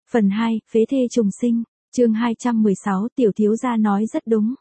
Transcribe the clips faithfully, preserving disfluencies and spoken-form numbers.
Phần hai, phế thê trùng sinh, chương hai trăm mười sáu, tiểu thiếu gia nói rất đúng.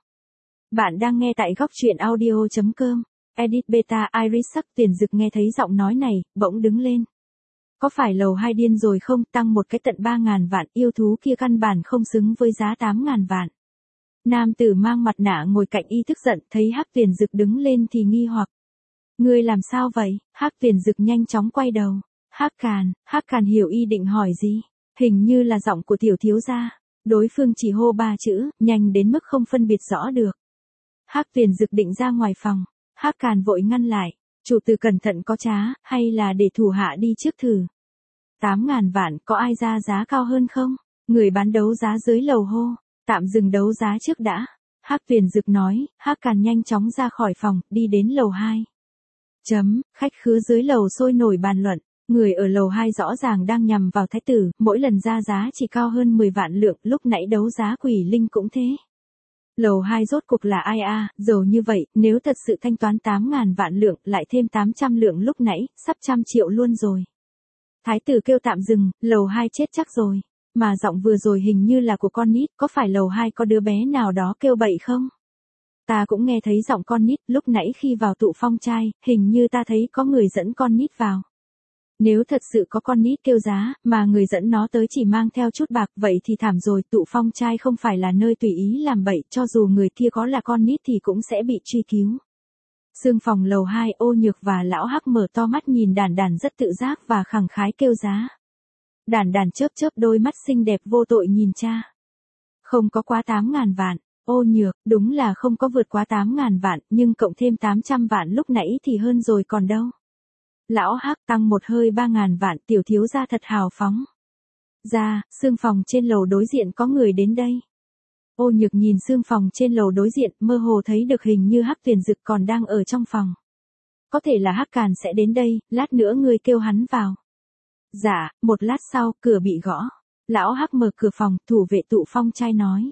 Bạn đang nghe tại góc truyện audio.com, edit beta Iris sắc Tiền Dực nghe thấy giọng nói này, bỗng đứng lên. Có phải lầu hai điên rồi không, tăng một cái tận ba ngàn vạn, yêu thú kia căn bản không xứng với giá tám ngàn vạn. Nam tử mang mặt nạ ngồi cạnh y tức giận, thấy Hắc Tiền Dực đứng lên thì nghi hoặc. Ngươi làm sao vậy? Hắc Tiền Dực nhanh chóng quay đầu. Hắc Càn, Hắc Càn hiểu y định hỏi gì. Hình như là giọng của tiểu thiếu gia. Đối phương chỉ hô ba chữ, nhanh đến mức không phân biệt rõ được. Hắc Tiền Dực định ra ngoài phòng. Hắc Càn vội ngăn lại. Chủ tử cẩn thận có trá, hay là để thủ hạ đi trước thử. Tám ngàn vạn, có ai ra giá cao hơn không? Người bán đấu giá dưới lầu hô. Tạm dừng đấu giá trước đã. Hắc Tiền Dực nói, Hắc Càn nhanh chóng ra khỏi phòng, đi đến lầu hai. Chấm, khách khứa dưới lầu sôi nổi bàn luận. Người ở lầu hai rõ ràng đang nhằm vào thái tử, mỗi lần ra giá chỉ cao hơn mười vạn lượng, lúc nãy đấu giá quỷ linh cũng thế. Lầu hai rốt cục là ai a, à, giàu như vậy, nếu thật sự thanh toán tám ngàn vạn lượng, lại thêm tám trăm lượng lúc nãy, sắp trăm triệu luôn rồi. Thái tử kêu tạm dừng, lầu hai chết chắc rồi. Mà giọng vừa rồi hình như là của con nít, có phải lầu hai có đứa bé nào đó kêu bậy không? Ta cũng nghe thấy giọng con nít, lúc nãy khi vào tụ phong trai, hình như ta thấy có người dẫn con nít vào. Nếu thật sự có con nít kêu giá, mà người dẫn nó tới chỉ mang theo chút bạc, vậy thì thảm rồi, tụ phong trai không phải là nơi tùy ý làm bậy, cho dù người kia có là con nít thì cũng sẽ bị truy cứu. Sương phòng lầu hai, Ô Nhược và lão Hắc mở to mắt nhìn Đản Đản rất tự giác và khẳng khái kêu giá. Đản Đản chớp chớp đôi mắt xinh đẹp vô tội nhìn cha. Không có quá tám ngàn vạn. Ô Nhược, đúng là không có vượt quá tám ngàn vạn, nhưng cộng thêm tám trăm vạn lúc nãy thì hơn rồi còn đâu. Lão Hắc tăng một hơi ba ngàn vạn, tiểu thiếu gia thật hào phóng. Ra, sương phòng trên lầu đối diện có người đến đây. Ô Nhược nhìn sương phòng trên lầu đối diện, mơ hồ thấy được hình như Hắc Tiền Dực còn đang ở trong phòng. Có thể là Hắc Càn sẽ đến đây, lát nữa ngươi kêu hắn vào. Dạ, một lát sau, cửa bị gõ. Lão Hắc mở cửa phòng, thủ vệ tụ phong trai nói.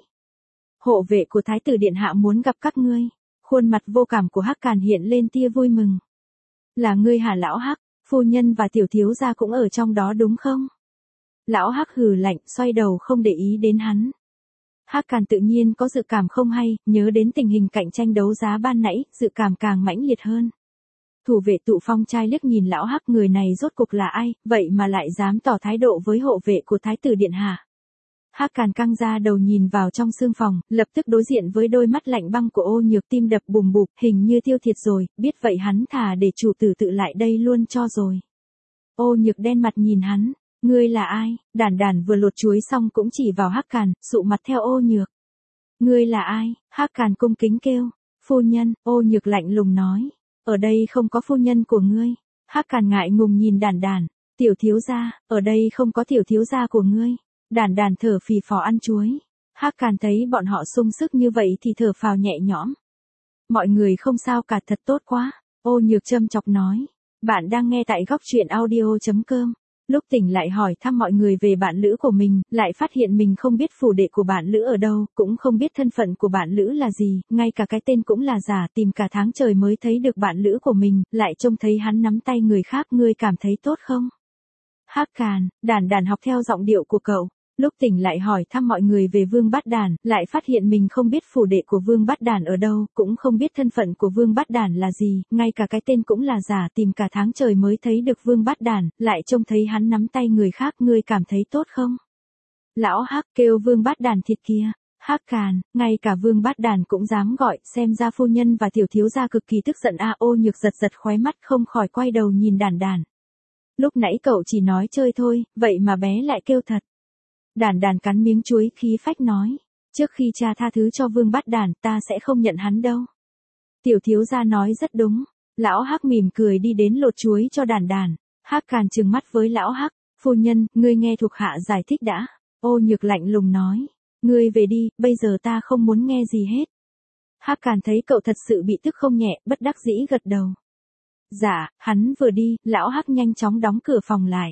Hộ vệ của Thái tử Điện Hạ muốn gặp các ngươi. Khuôn mặt vô cảm của Hắc Càn hiện lên tia vui mừng. Là ngươi hả lão Hắc, phu nhân và tiểu thiếu gia cũng ở trong đó đúng không? Lão Hắc hừ lạnh, xoay đầu không để ý đến hắn. Hắc Càn tự nhiên có dự cảm không hay, nhớ đến tình hình cạnh tranh đấu giá ban nãy, dự cảm càng mãnh liệt hơn. Thủ vệ tụ phong trai liếc nhìn lão Hắc, người này rốt cục là ai, vậy mà lại dám tỏ thái độ với hộ vệ của Thái tử Điện Hạ. Hắc Càn căng ra đầu nhìn vào trong sương phòng, lập tức đối diện với đôi mắt lạnh băng của Ô Nhược, tim đập bùm bụp, hình như tiêu thiệt rồi, biết vậy hắn thà để chủ tử tự lại đây luôn cho rồi. Ô Nhược đen mặt nhìn hắn, ngươi là ai? Đản Đản vừa lột chuối xong cũng chỉ vào Hắc Càn, sụ mặt theo Ô Nhược. Ngươi là ai? Hắc Càn cung kính kêu, phu nhân. Ô Nhược lạnh lùng nói, ở đây không có phu nhân của ngươi. Hắc Càn ngại ngùng nhìn Đản Đản, tiểu thiếu gia, ở đây không có tiểu thiếu gia của ngươi. Đản Đản thở phì phò ăn chuối. Hắc Càn thấy bọn họ sung sức như vậy thì thở phào nhẹ nhõm. Mọi người không sao cả, thật tốt quá. Ô Nhược châm chọc nói. Bạn đang nghe tại góc truyện audio.com. Lúc tỉnh lại hỏi thăm mọi người về bạn lữ của mình, lại phát hiện mình không biết phủ đệ của bạn lữ ở đâu, cũng không biết thân phận của bạn lữ là gì, ngay cả cái tên cũng là giả, tìm cả tháng trời mới thấy được bạn lữ của mình, lại trông thấy hắn nắm tay người khác, ngươi cảm thấy tốt không? Hắc Càn, Đản Đản học theo giọng điệu của cậu. Lúc tỉnh lại hỏi thăm mọi người về Vương Bát Đản, lại phát hiện mình không biết phủ đệ của Vương Bát Đản ở đâu, cũng không biết thân phận của Vương Bát Đản là gì, ngay cả cái tên cũng là giả, tìm cả tháng trời mới thấy được Vương Bát Đản, lại trông thấy hắn nắm tay người khác, ngươi cảm thấy tốt không? Lão Hắc kêu Vương Bát Đản thịt kia. Hắc Càn, ngay cả Vương Bát Đản cũng dám gọi, xem ra phu nhân và tiểu thiếu gia cực kỳ tức giận a. Ô Nhược giật giật khóe mắt, không khỏi quay đầu nhìn Đản Đản. Lúc nãy cậu chỉ nói chơi thôi, vậy mà bé lại kêu thật. Đản Đản cắn miếng chuối khí phách nói, trước khi cha tha thứ cho Vương Bát Đản, ta sẽ không nhận hắn đâu. Tiểu thiếu gia nói rất đúng. Lão Hắc mỉm cười đi đến lột chuối cho Đản Đản. Hắc Càn trừng mắt với lão Hắc, phu nhân, ngươi nghe thuộc hạ giải thích đã. Ô Nhược lạnh lùng nói, ngươi về đi, bây giờ ta không muốn nghe gì hết. Hắc Càn thấy cậu thật sự bị tức không nhẹ, bất đắc dĩ gật đầu. Dạ, hắn vừa đi, lão Hắc nhanh chóng đóng cửa phòng lại.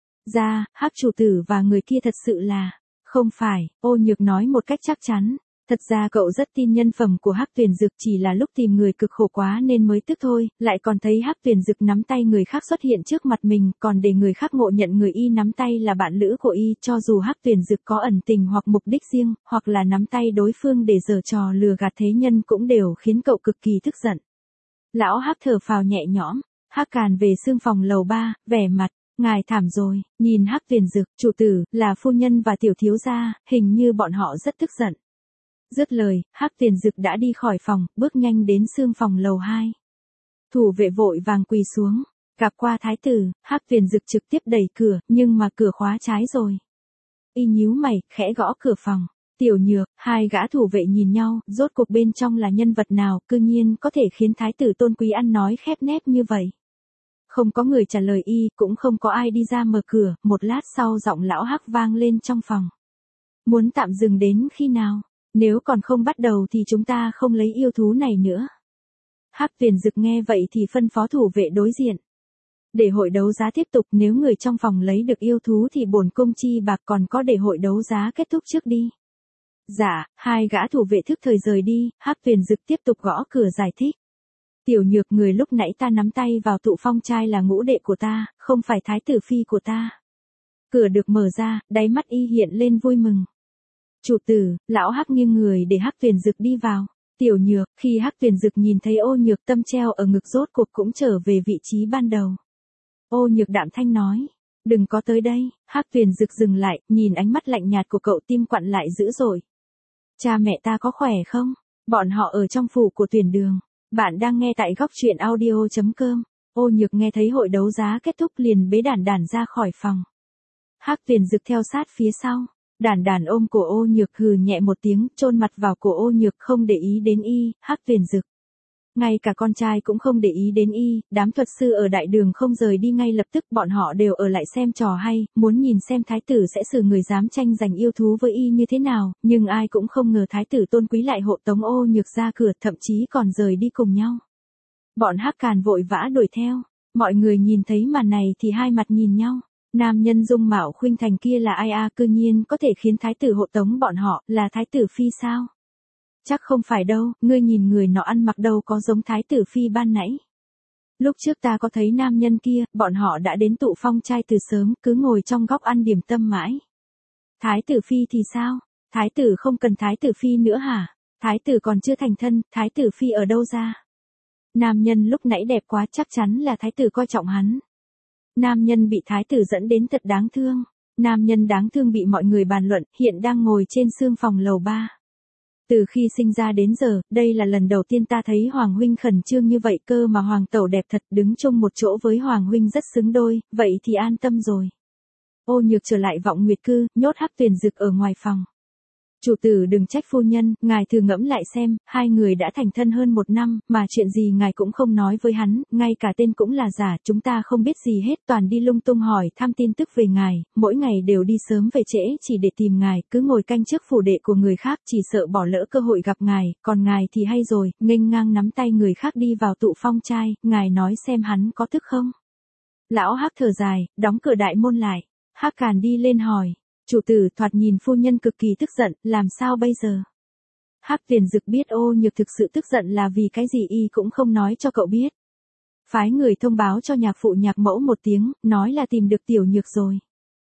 Ra, Hắc chủ tử và người kia thật sự là, không phải, Ô Nhược nói một cách chắc chắn, Thật ra cậu rất tin nhân phẩm của Hắc Tuyền Dực, chỉ là lúc tìm người cực khổ quá nên mới tức thôi, lại còn thấy Hắc Tuyền Dực nắm tay người khác xuất hiện trước mặt mình, còn để người khác ngộ nhận người y nắm tay là bạn lữ của y, cho dù Hắc Tuyền Dực có ẩn tình hoặc mục đích riêng, hoặc là nắm tay đối phương để giở trò lừa gạt thế nhân cũng đều khiến cậu cực kỳ tức giận. Lão Hắc thở phào nhẹ nhõm, Hắc Càn về xương phòng lầu ba, vẻ mặt, ngài thảm rồi, nhìn Hắc Tuyền Dực, chủ tử, là phu nhân và tiểu thiếu gia, hình như bọn họ rất tức giận. Dứt lời, Hắc Tuyền Dực đã đi khỏi phòng, bước nhanh đến xương phòng lầu hai. Thủ vệ vội vàng quỳ xuống, gặp qua thái tử, Hắc Tuyền Dực trực tiếp đẩy cửa, nhưng mà cửa khóa trái rồi. Y nhíu mày, khẽ gõ cửa phòng. Tiểu Nhược, hai gã thủ vệ nhìn nhau, rốt cuộc bên trong là nhân vật nào, cư nhiên có thể khiến thái tử tôn quý ăn nói khép nép như vậy. Không có người trả lời y, cũng không có ai đi ra mở cửa, một lát sau giọng lão Hắc vang lên trong phòng. Muốn tạm dừng đến khi nào? Nếu còn không bắt đầu thì chúng ta không lấy yêu thú này nữa. Hắc Tuyền Dực nghe vậy thì phân phó thủ vệ đối diện. Để hội đấu giá tiếp tục, nếu người trong phòng lấy được yêu thú thì bổn cung chi bạc, còn có để hội đấu giá kết thúc trước đi. Dạ, hai gã thủ vệ thức thời rời đi, Hắc Tuyền Dực tiếp tục gõ cửa giải thích. Tiểu Nhược, người lúc nãy ta nắm tay vào tụ phong trai là ngũ đệ của ta, không phải thái tử phi của ta. Cửa được mở ra, đáy mắt y hiện lên vui mừng. Chủ tử, lão Hắc nghiêng người để Hắc Tuyền Dực đi vào. Tiểu Nhược, khi Hắc Tuyền Dực nhìn thấy Ô Nhược Tâm treo ở ngực rốt cuộc cũng trở về vị trí ban đầu. Ô Nhược đạm thanh nói, đừng có tới đây. Hắc Tuyền Dực dừng lại, nhìn ánh mắt lạnh nhạt của cậu, tim quặn lại dữ dội. Cha mẹ ta có khỏe không? Bọn họ ở trong phủ của Tuyển Đường. Bạn đang nghe tại góc truyện audio chấm com. Ô Nhược nghe thấy hội đấu giá kết thúc liền bế Đản Đản ra khỏi phòng. Hắc Tuyền Dực theo sát phía sau. Đản Đản ôm cổ Ô Nhược hừ nhẹ một tiếng, chôn mặt vào cổ Ô Nhược không để ý đến y. Hắc Tuyền Dực. Ngay cả con trai cũng không để ý đến y, đám thuật sư ở đại đường không rời đi ngay lập tức, bọn họ đều ở lại xem trò hay, muốn nhìn xem thái tử sẽ xử người dám tranh giành yêu thú với y như thế nào, nhưng ai cũng không ngờ thái tử tôn quý lại hộ tống Ô Nhược ra cửa, thậm chí còn rời đi cùng nhau. Bọn Hắc Càn vội vã đuổi theo, mọi người nhìn thấy màn này thì hai mặt nhìn nhau. Nam nhân dung mạo khuynh thành kia là ai a, cư nhiên có thể khiến thái tử hộ tống bọn họ, là thái tử phi sao? Chắc không phải đâu, ngươi nhìn người nọ ăn mặc đâu có giống thái tử phi ban nãy. Lúc trước ta có thấy nam nhân kia, bọn họ đã đến tụ phong trai từ sớm, cứ ngồi trong góc ăn điểm tâm mãi. Thái tử phi thì sao? Thái tử không cần thái tử phi nữa hả? Thái tử còn chưa thành thân, thái tử phi ở đâu ra? Nam nhân lúc nãy đẹp quá, chắc chắn là thái tử coi trọng hắn. Nam nhân bị thái tử dẫn đến thật đáng thương. Nam nhân đáng thương bị mọi người bàn luận, hiện đang ngồi trên xương phòng lầu ba. Từ khi sinh ra đến giờ, đây là lần đầu tiên ta thấy Hoàng huynh khẩn trương như vậy, cơ mà Hoàng tẩu đẹp thật, đứng chung một chỗ với Hoàng huynh rất xứng đôi, vậy thì an tâm rồi. Ô Nhược trở lại Vọng Nguyệt Cư, nhốt Hắc Tuyền Dực ở ngoài phòng. Chủ tử đừng trách phu nhân, ngài thử ngẫm lại xem, hai người đã thành thân hơn một năm, mà chuyện gì ngài cũng không nói với hắn, ngay cả tên cũng là giả, chúng ta không biết gì hết, toàn đi lung tung hỏi thăm tin tức về ngài, mỗi ngày đều đi sớm về trễ chỉ để tìm ngài, cứ ngồi canh trước phủ đệ của người khác, chỉ sợ bỏ lỡ cơ hội gặp ngài, còn ngài thì hay rồi, nghênh ngang nắm tay người khác đi vào tụ phong trai, ngài nói xem hắn có tức không? Lão Hắc thở dài, đóng cửa đại môn lại. Hắc Càn đi lên hỏi. Chủ tử, thoạt nhìn phu nhân cực kỳ tức giận, làm sao bây giờ? Hắc Tuyền Dực biết Ô Nhược thực sự tức giận là vì cái gì y cũng không nói cho cậu biết. Phái người thông báo cho nhạc phụ nhạc mẫu một tiếng, nói là tìm được Tiểu Nhược rồi.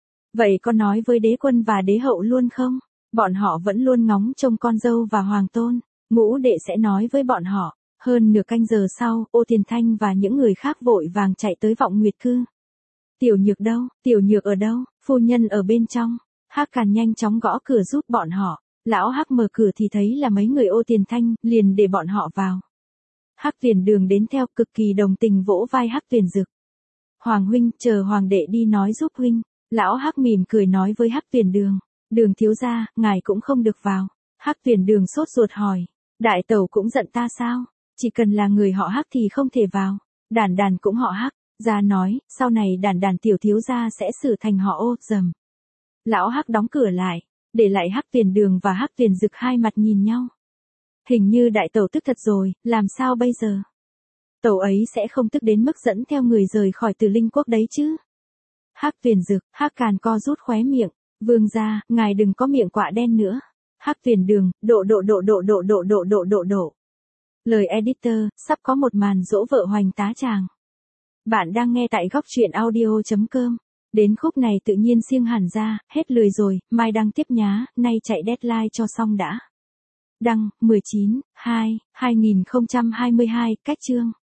Vậy con nói với đế quân và đế hậu luôn không? Bọn họ vẫn luôn ngóng trông con dâu và hoàng tôn. Ngũ đệ sẽ nói với bọn họ. Hơn nửa canh giờ sau, Ô Tiền Thanh và những người khác vội vàng chạy tới Vọng Nguyệt Cư. Tiểu Nhược đâu? Tiểu Nhược ở đâu? Phu nhân ở bên trong. Hắc Càn nhanh chóng gõ cửa giúp bọn họ. Lão Hắc mở cửa thì thấy là mấy người Ô Tiền Thanh, liền để bọn họ vào. Hắc Tuyền Đường đến theo, cực kỳ đồng tình vỗ vai Hắc Tuyền Dực. Hoàng huynh, chờ hoàng đệ đi nói giúp huynh. Lão Hắc mỉm cười nói với Hắc Tuyền Đường. Đường thiếu gia, ngài cũng không được vào. Hắc Tuyền Đường sốt ruột hỏi. Đại tẩu cũng giận ta sao? Chỉ cần là người họ Hắc thì không thể vào. Đản Đản cũng họ Hắc. Gia nói, sau này Đản Đản tiểu thiếu gia sẽ xử thành họ Ô, dầm. Lão Hắc đóng cửa lại, để lại Hắc Tuyền Đường và Hắc Tuyền Dực hai mặt nhìn nhau. Hình như đại tẩu tức thật rồi, làm sao bây giờ? Tẩu ấy sẽ không tức đến mức dẫn theo người rời khỏi Tử Linh Quốc đấy chứ? Hắc Tuyền Dực, Hắc Càn co rút khóe miệng, vương gia, ngài đừng có miệng quạ đen nữa. Hắc Tuyền Đường, độ độ độ độ độ độ độ độ độ độ. Lời editor, sắp có một màn dỗ vợ hoành tá chàng. Bạn đang nghe tại góc truyện audio.com. Đến khúc này tự nhiên siêng hẳn ra, hết lười rồi, mai đăng tiếp nhá, nay chạy deadline cho xong đã. Đăng, mười chín, hai, hai nghìn không trăm hai mươi hai, cách chương.